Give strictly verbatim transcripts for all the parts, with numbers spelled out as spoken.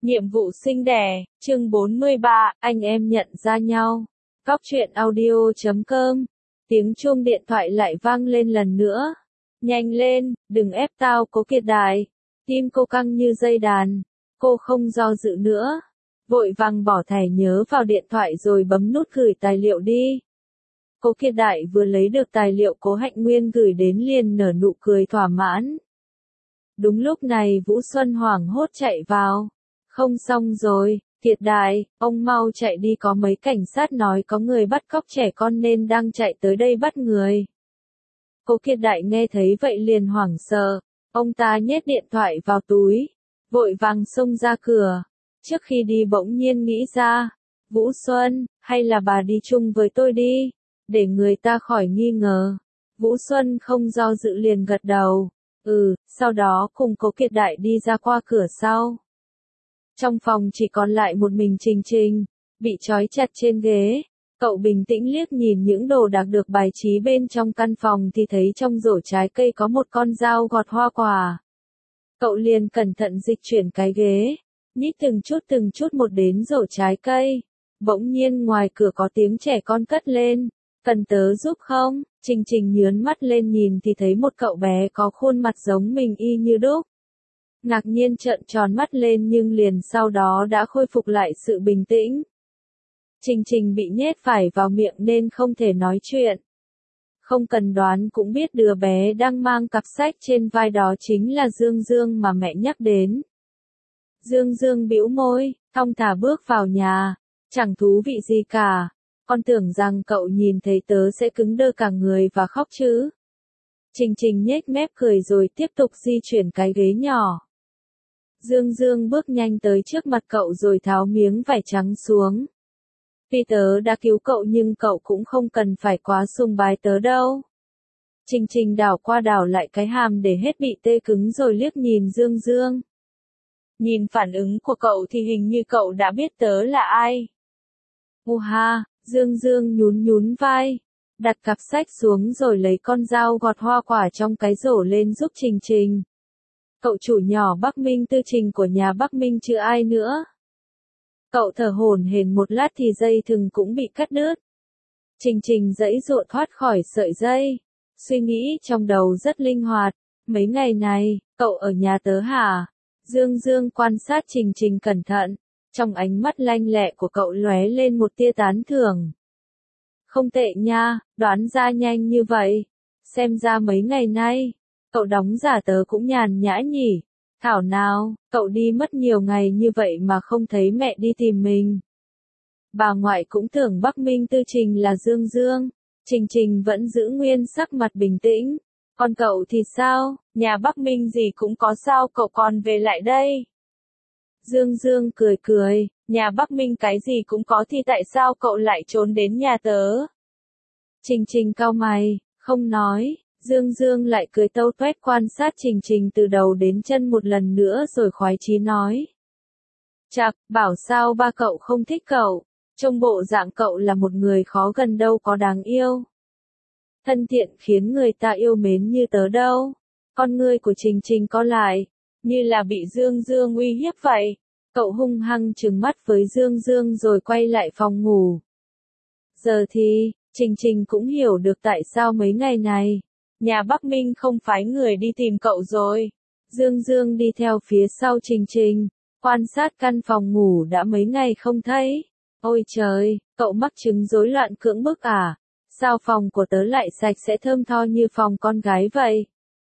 Nhiệm vụ sinh đẻ, chương bốn mươi ba, anh em nhận ra nhau. Góc truyện audio chấm com. Tiếng chuông điện thoại lại vang lên lần nữa. Nhanh lên, đừng ép tao Cố Kiệt Đại. Tim cô căng như dây đàn. Cô không do dự nữa. Vội vàng bỏ thẻ nhớ vào điện thoại rồi bấm nút gửi tài liệu đi. Cố Kiệt Đại vừa lấy được tài liệu Cố Hạnh Nguyên gửi đến liền nở nụ cười thỏa mãn. Đúng lúc này Vũ Xuân hoảng hốt chạy vào. Không xong rồi, Kiệt Đại, ông mau chạy đi, có mấy cảnh sát nói có người bắt cóc trẻ con nên đang chạy tới đây bắt người. Cố Kiệt Đại nghe thấy vậy liền hoảng sợ, ông ta nhét điện thoại vào túi, vội vàng xông ra cửa. Trước khi đi bỗng nhiên nghĩ ra, Vũ Xuân, hay là bà đi chung với tôi đi, để người ta khỏi nghi ngờ. Vũ Xuân không do dự liền gật đầu, ừ, sau đó cùng Cố Kiệt Đại đi ra qua cửa sau. Trong phòng chỉ còn lại một mình Trình Trình, bị trói chặt trên ghế. Cậu bình tĩnh liếc nhìn những đồ đạc được bài trí bên trong căn phòng thì thấy trong rổ trái cây có một con dao gọt hoa quả. Cậu liền cẩn thận dịch chuyển cái ghế, nhích từng chút từng chút một đến rổ trái cây. Bỗng nhiên ngoài cửa có tiếng trẻ con cất lên, cần tớ giúp không? Trình Trình nhướn mắt lên nhìn thì thấy một cậu bé có khuôn mặt giống mình y như đúc. Ngạc nhiên trợn tròn mắt lên nhưng liền sau đó đã khôi phục lại sự bình tĩnh. Trình Trình bị nhét phải vào miệng nên không thể nói chuyện. Không cần đoán cũng biết đứa bé đang mang cặp sách trên vai đó chính là Dương Dương mà mẹ nhắc đến. Dương Dương bĩu môi, thong thả bước vào nhà, chẳng thú vị gì cả. Con tưởng rằng cậu nhìn thấy tớ sẽ cứng đơ cả người và khóc chứ. Trình Trình nhếch mép cười rồi tiếp tục di chuyển cái ghế nhỏ. Dương Dương bước nhanh tới trước mặt cậu rồi tháo miếng vải trắng xuống. Vì tớ đã cứu cậu nhưng cậu cũng không cần phải quá sùng bái tớ đâu. Trình Trình đảo qua đảo lại cái hàm để hết bị tê cứng rồi liếc nhìn Dương Dương. Nhìn phản ứng của cậu thì hình như cậu đã biết tớ là ai. Hu ha, Dương Dương nhún nhún vai, đặt cặp sách xuống rồi lấy con dao gọt hoa quả trong cái rổ lên giúp Trình Trình. Cậu chủ nhỏ Bắc Minh Tư Trình của nhà Bắc Minh chứ ai nữa. Cậu thở hổn hển một lát thì dây thừng cũng bị cắt đứt. Trình Trình giãy giụa thoát khỏi sợi dây. Suy nghĩ trong đầu rất linh hoạt. Mấy ngày này, cậu ở nhà tớ hả? Dương Dương quan sát Trình Trình cẩn thận. Trong ánh mắt lanh lẹ của cậu lóe lên một tia tán thưởng. Không tệ nha, đoán ra nhanh như vậy. Xem ra mấy ngày nay, cậu đóng giả tớ cũng nhàn nhã nhỉ. Thảo nào, cậu đi mất nhiều ngày như vậy mà không thấy mẹ đi tìm mình. Bà ngoại cũng tưởng Bắc Minh Tư Trình là Dương Dương. Trình Trình vẫn giữ nguyên sắc mặt bình tĩnh. Còn cậu thì sao, nhà Bắc Minh gì cũng có sao cậu còn về lại đây? Dương Dương cười cười, nhà Bắc Minh cái gì cũng có thì tại sao cậu lại trốn đến nhà tớ? Trình Trình cau mày, không nói. Dương Dương lại cười tâu tuét quan sát Trình Trình từ đầu đến chân một lần nữa rồi khoái chí nói. Chạc, bảo sao ba cậu không thích cậu, trông bộ dạng cậu là một người khó gần đâu có đáng yêu. Thân thiện khiến người ta yêu mến như tớ đâu. Con ngươi của Trình Trình co lại, như là bị Dương Dương uy hiếp vậy. Cậu hung hăng trừng mắt với Dương Dương rồi quay lại phòng ngủ. Giờ thì, Trình Trình cũng hiểu được tại sao mấy ngày này, nhà Bắc Minh không phái người đi tìm cậu rồi. Dương Dương đi theo phía sau Trình Trình, quan sát căn phòng ngủ đã mấy ngày không thấy. Ôi trời, cậu mắc chứng rối loạn cưỡng bức à? Sao phòng của tớ lại sạch sẽ thơm tho như phòng con gái vậy?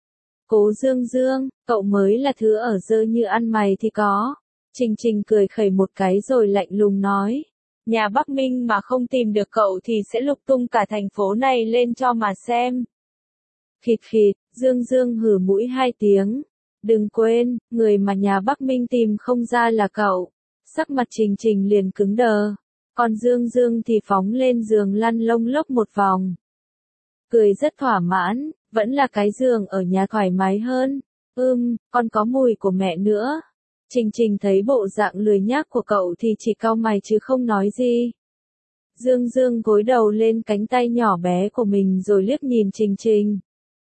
Cố Dương Dương, cậu mới là thứ ở dơ như ăn mày thì có. Trình Trình cười khẩy một cái rồi lạnh lùng nói. Nhà Bắc Minh mà không tìm được cậu thì sẽ lục tung cả thành phố này lên cho mà xem. Khịt khịt, Dương Dương hử mũi hai tiếng. Đừng quên, người mà nhà Bắc Minh tìm không ra là cậu. Sắc mặt Trình Trình liền cứng đờ. Còn Dương Dương thì phóng lên giường lăn lông lốc một vòng. Cười rất thỏa mãn, vẫn là cái giường ở nhà thoải mái hơn. Ừm, còn có mùi của mẹ nữa. Trình Trình thấy bộ dạng lười nhác của cậu thì chỉ cau mày chứ không nói gì. Dương Dương gối đầu lên cánh tay nhỏ bé của mình rồi liếc nhìn Trình Trình.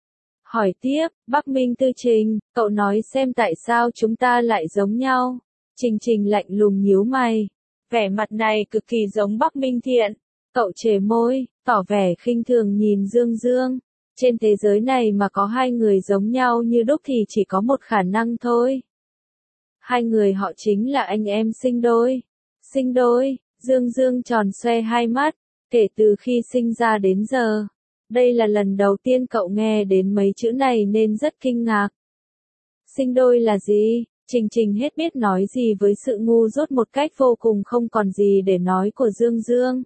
Hỏi tiếp, Bắc Minh Tư Trình, cậu nói xem tại sao chúng ta lại giống nhau. Trình Trình lạnh lùng nhíu mày. Vẻ mặt này cực kỳ giống Bắc Minh Thiện. Cậu trề môi, tỏ vẻ khinh thường nhìn Dương Dương. Trên thế giới này mà có hai người giống nhau như đúc thì chỉ có một khả năng thôi. Hai người họ chính là anh em sinh đôi. Sinh đôi, Dương Dương tròn xoe hai mắt, kể từ khi sinh ra đến giờ. Đây là lần đầu tiên cậu nghe đến mấy chữ này nên rất kinh ngạc. Sinh đôi là gì? Trình Trình hết biết nói gì với sự ngu dốt một cách vô cùng không còn gì để nói của Dương Dương.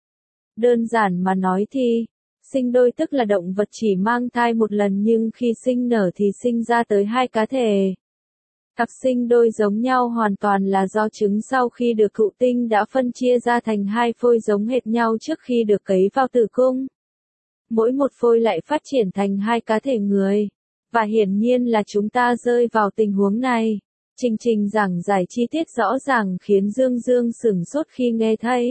Đơn giản mà nói thì, sinh đôi tức là động vật chỉ mang thai một lần nhưng khi sinh nở thì sinh ra tới hai cá thể. Cặp sinh đôi giống nhau hoàn toàn là do trứng sau khi được thụ tinh đã phân chia ra thành hai phôi giống hệt nhau trước khi được cấy vào tử cung. Mỗi một phôi lại phát triển thành hai cá thể người. Và hiển nhiên là chúng ta rơi vào tình huống này. Trình Trình giảng giải chi tiết rõ ràng khiến Dương Dương sửng sốt khi nghe thấy.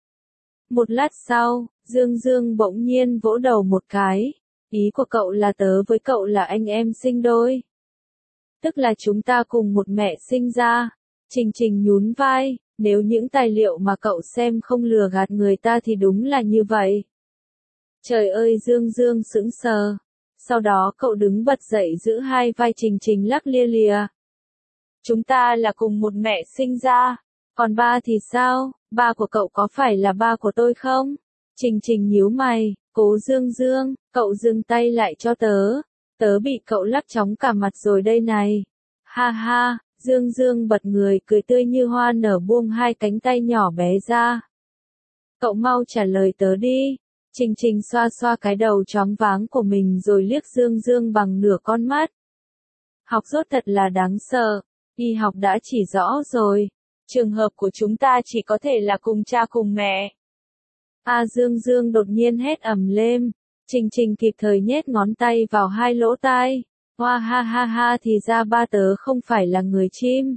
Một lát sau, Dương Dương bỗng nhiên vỗ đầu một cái. Ý của cậu là tớ với cậu là anh em sinh đôi. Tức là chúng ta cùng một mẹ sinh ra. Trình Trình nhún vai, nếu những tài liệu mà cậu xem không lừa gạt người ta thì đúng là như vậy. Trời ơi, Dương Dương sững sờ. Sau đó cậu đứng bật dậy giữ hai vai Trình Trình lắc lia lìa. Chúng ta là cùng một mẹ sinh ra. Còn ba thì sao? Ba của cậu có phải là ba của tôi không? Trình Trình nhíu mày, Cố Dương Dương, cậu dừng tay lại cho tớ. Tớ bị cậu lắc chóng cả mặt rồi đây này. Ha ha, Dương Dương bật người cười tươi như hoa nở buông hai cánh tay nhỏ bé ra. Cậu mau trả lời tớ đi. Trình Trình xoa xoa cái đầu choáng váng của mình rồi liếc Dương Dương bằng nửa con mắt. Học dốt thật là đáng sợ. Y học đã chỉ rõ rồi. Trường hợp của chúng ta chỉ có thể là cùng cha cùng mẹ. A Dương Dương đột nhiên hét ầm lên. Trình Trình kịp thời nhét ngón tay vào hai lỗ tai. Hoa ha ha ha thì ra ba tớ không phải là người chim.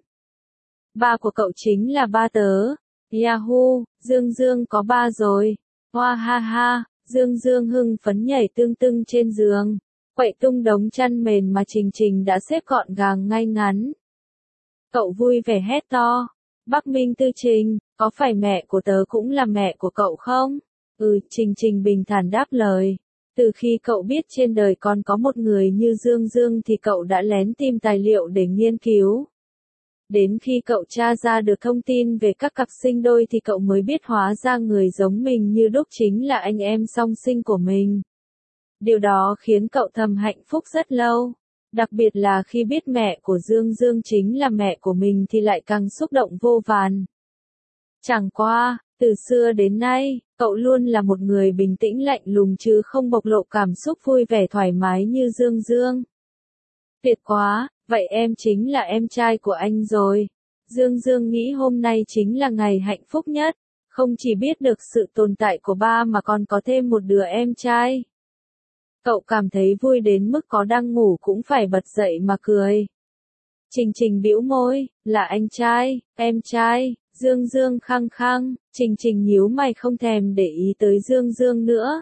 Ba của cậu chính là ba tớ. Yahoo, Dương Dương có ba rồi. Hoa ha ha, Dương Dương hưng phấn nhảy tưng tưng trên giường. Quậy tung đống chăn mền mà Trình Trình đã xếp gọn gàng ngay ngắn. Cậu vui vẻ hét to. Bắc Minh Tư Trình, có phải mẹ của tớ cũng là mẹ của cậu không? Ừ, Trình Trình bình thản đáp lời. Từ khi cậu biết trên đời còn có một người như Dương Dương thì cậu đã lén tìm tài liệu để nghiên cứu. Đến khi cậu tra ra được thông tin về các cặp sinh đôi thì cậu mới biết hóa ra người giống mình như đúc chính là anh em song sinh của mình. Điều đó khiến cậu thầm hạnh phúc rất lâu. Đặc biệt là khi biết mẹ của Dương Dương chính là mẹ của mình thì lại càng xúc động vô vàn. Chẳng qua, từ xưa đến nay, cậu luôn là một người bình tĩnh lạnh lùng chứ không bộc lộ cảm xúc vui vẻ thoải mái như Dương Dương. Tuyệt quá, vậy em chính là em trai của anh rồi. Dương Dương nghĩ hôm nay chính là ngày hạnh phúc nhất, không chỉ biết được sự tồn tại của ba mà còn có thêm một đứa em trai. Cậu cảm thấy vui đến mức có đang ngủ cũng phải bật dậy mà cười. Trình Trình bĩu môi, là anh trai, em trai, Dương Dương khăng khăng, Trình Trình nhíu mày không thèm để ý tới Dương Dương nữa.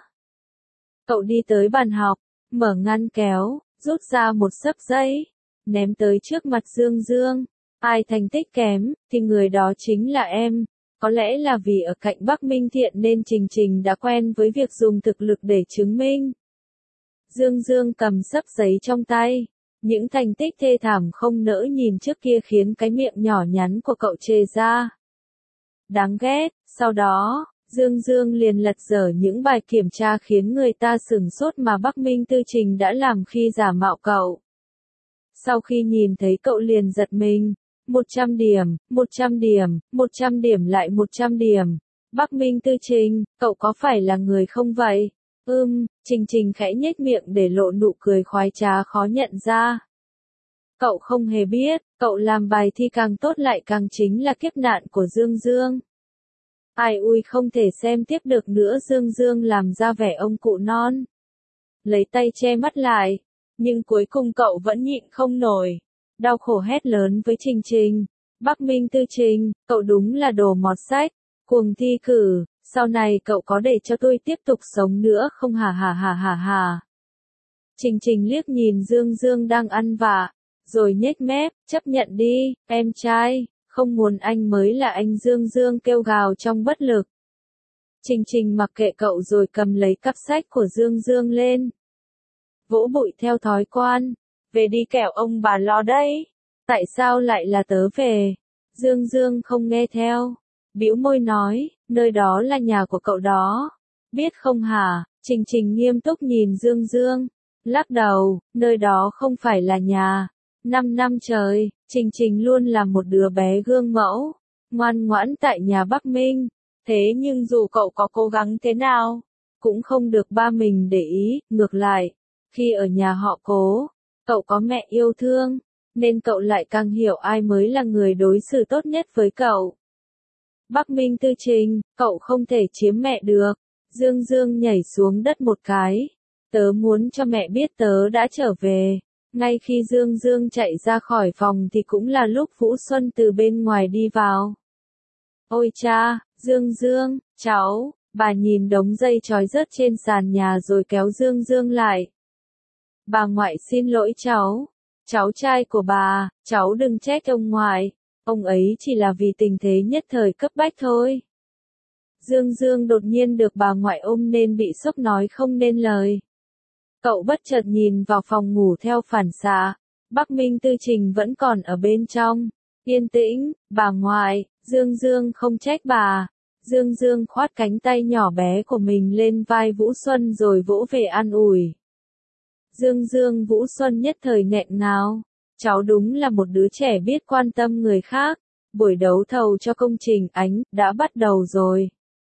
Cậu đi tới bàn học, mở ngăn kéo, rút ra một xấp giấy, ném tới trước mặt Dương Dương. Ai thành tích kém, thì người đó chính là em. Có lẽ là vì ở cạnh Bắc Minh Thiện nên Trình Trình đã quen với việc dùng thực lực để chứng minh. Dương Dương cầm xấp giấy trong tay. Những thành tích thê thảm không nỡ nhìn trước kia khiến cái miệng nhỏ nhắn của cậu trề ra. Đáng ghét, sau đó, Dương Dương liền lật dở những bài kiểm tra khiến người ta sửng sốt mà Bắc Minh Tư Trình đã làm khi giả mạo cậu. Sau khi nhìn thấy cậu liền giật mình. một trăm điểm, một trăm điểm, một trăm điểm lại một trăm điểm. Bắc Minh Tư Trình, cậu có phải là người không vậy? Ừm, Trình Trình khẽ nhếch miệng để lộ nụ cười khoái trá khó nhận ra. Cậu không hề biết, cậu làm bài thi càng tốt lại càng chính là kiếp nạn của Dương Dương. Ai ui không thể xem tiếp được nữa, Dương Dương làm ra vẻ ông cụ non. Lấy tay che mắt lại, nhưng cuối cùng cậu vẫn nhịn không nổi. Đau khổ hét lớn với Trình Trình. Bắc Minh Tư Trình, cậu đúng là đồ mọt sách, cuồng thi cử, sau này cậu có để cho tôi tiếp tục sống nữa không hả hả hả hả hả. Trình Trình liếc nhìn Dương Dương đang ăn vạ, rồi nhếch mép, chấp nhận đi, em trai, Không muốn anh mới là anh Dương Dương kêu gào trong bất lực. Trình Trình mặc kệ cậu rồi cầm lấy cặp sách của Dương Dương lên. Vỗ bụi theo thói quen. Về đi kẻo ông bà lo đấy. Tại sao lại là tớ về? Dương Dương không nghe theo. Bĩu môi nói, nơi đó là nhà của cậu đó. Biết không hả? Trình Trình nghiêm túc nhìn Dương Dương. Lắc đầu, nơi đó không phải là nhà. Năm năm trời, Trình Trình luôn là một đứa bé gương mẫu. Ngoan ngoãn tại nhà Bắc Minh. Thế nhưng dù cậu có cố gắng thế nào, cũng không được ba mình để ý. Ngược lại, khi ở nhà họ Cố, cậu có mẹ yêu thương, nên cậu lại càng hiểu ai mới là người đối xử tốt nhất với cậu. Bắc Minh Tư Trình, cậu không thể chiếm mẹ được. Dương Dương nhảy xuống đất một cái. Tớ muốn cho mẹ biết tớ đã trở về. Ngay khi Dương Dương chạy ra khỏi phòng thì cũng là lúc Vũ Xuân từ bên ngoài đi vào. Ôi cha, Dương Dương, cháu, bà nhìn đống dây trói rớt trên sàn nhà rồi kéo Dương Dương lại. Bà ngoại xin lỗi cháu. Cháu trai của bà, cháu đừng trách ông ngoại. Ông ấy chỉ là vì tình thế nhất thời cấp bách thôi. Dương Dương đột nhiên được bà ngoại ôm nên bị sốc nói không nên lời. Cậu bất chợt nhìn vào phòng ngủ theo phản xạ. Bắc Minh Tư Trình vẫn còn ở bên trong. Yên tĩnh, bà ngoại, Dương Dương không trách bà. Dương Dương khoát cánh tay nhỏ bé của mình lên vai Vũ Xuân rồi vỗ về an ủi. Dương Dương Vũ Xuân nhất thời nghẹn ngào. Cháu đúng là một đứa trẻ biết quan tâm người khác. Buổi đấu thầu cho công trình ánh đã bắt đầu rồi.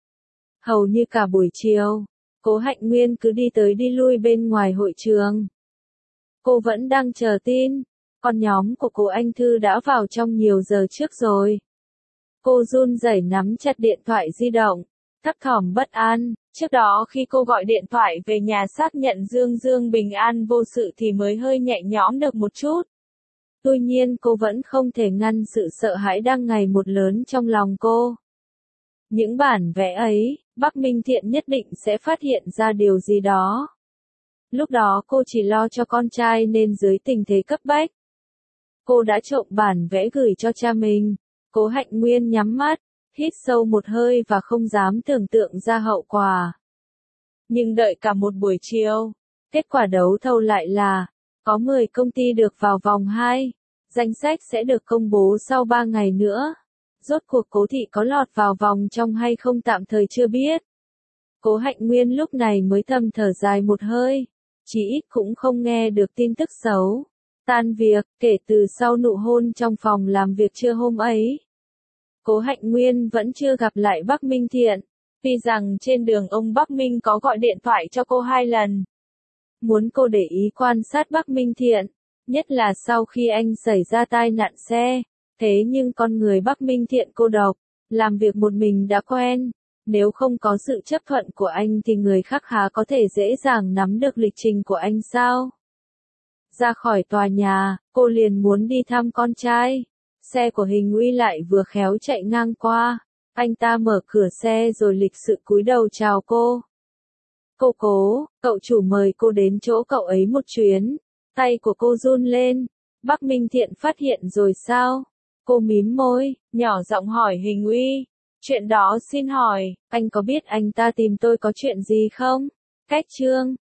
Hầu như cả buổi chiều, Cố Hạnh Nguyên cứ đi tới đi lui bên ngoài hội trường. Cô vẫn đang chờ tin. Con nhóm của cô Anh Thư đã vào trong nhiều giờ trước rồi. Cô run rẩy nắm chặt điện thoại di động, thấp thỏm bất an. Trước đó khi cô gọi điện thoại về nhà xác nhận Dương Dương bình an vô sự thì mới hơi nhẹ nhõm được một chút. Tuy nhiên cô vẫn không thể ngăn sự sợ hãi đang ngày một lớn trong lòng cô. Những bản vẽ ấy, Bắc Minh Thiện nhất định sẽ phát hiện ra điều gì đó. Lúc đó cô chỉ lo cho con trai nên dưới tình thế cấp bách. Cô đã trộm bản vẽ gửi cho cha mình. Cố Hạnh Nguyên nhắm mắt, hít sâu một hơi và không dám tưởng tượng ra hậu quả. Nhưng đợi cả một buổi chiều, kết quả đấu thầu lại là, có mười công ty được vào vòng hai. Danh sách sẽ được công bố sau ba ngày nữa. Rốt cuộc Cố Thị có lọt vào vòng trong hay không tạm thời chưa biết. Cố Hạnh Nguyên lúc này mới thầm thở dài một hơi. Chỉ ít cũng không nghe được tin tức xấu. Tan việc, kể từ sau nụ hôn trong phòng làm việc trưa hôm ấy. Cố Hạnh Nguyên vẫn chưa gặp lại Bắc Minh Thiện. Tuy rằng trên đường ông Bắc Minh có gọi điện thoại cho cô hai lần. Muốn cô để ý quan sát Bắc Minh Thiện. Nhất là sau khi anh xảy ra tai nạn xe. Thế nhưng con người Bắc Minh Thiện cô độc. Làm việc một mình đã quen. Nếu không có sự chấp thuận của anh thì người khác há có thể dễ dàng nắm được lịch trình của anh sao? Ra khỏi tòa nhà, cô liền muốn đi thăm con trai. Xe của Hình Uy lại vừa khéo chạy ngang qua. Anh ta mở cửa xe rồi lịch sự cúi đầu chào cô. Cô Cố, cậu chủ mời cô đến chỗ cậu ấy một chuyến. Tay của cô run lên. Bắc Minh Thiện phát hiện rồi sao? Cô mím môi, nhỏ giọng hỏi Hình Uy. Chuyện đó xin hỏi, anh có biết anh ta tìm tôi có chuyện gì không? Cách chương.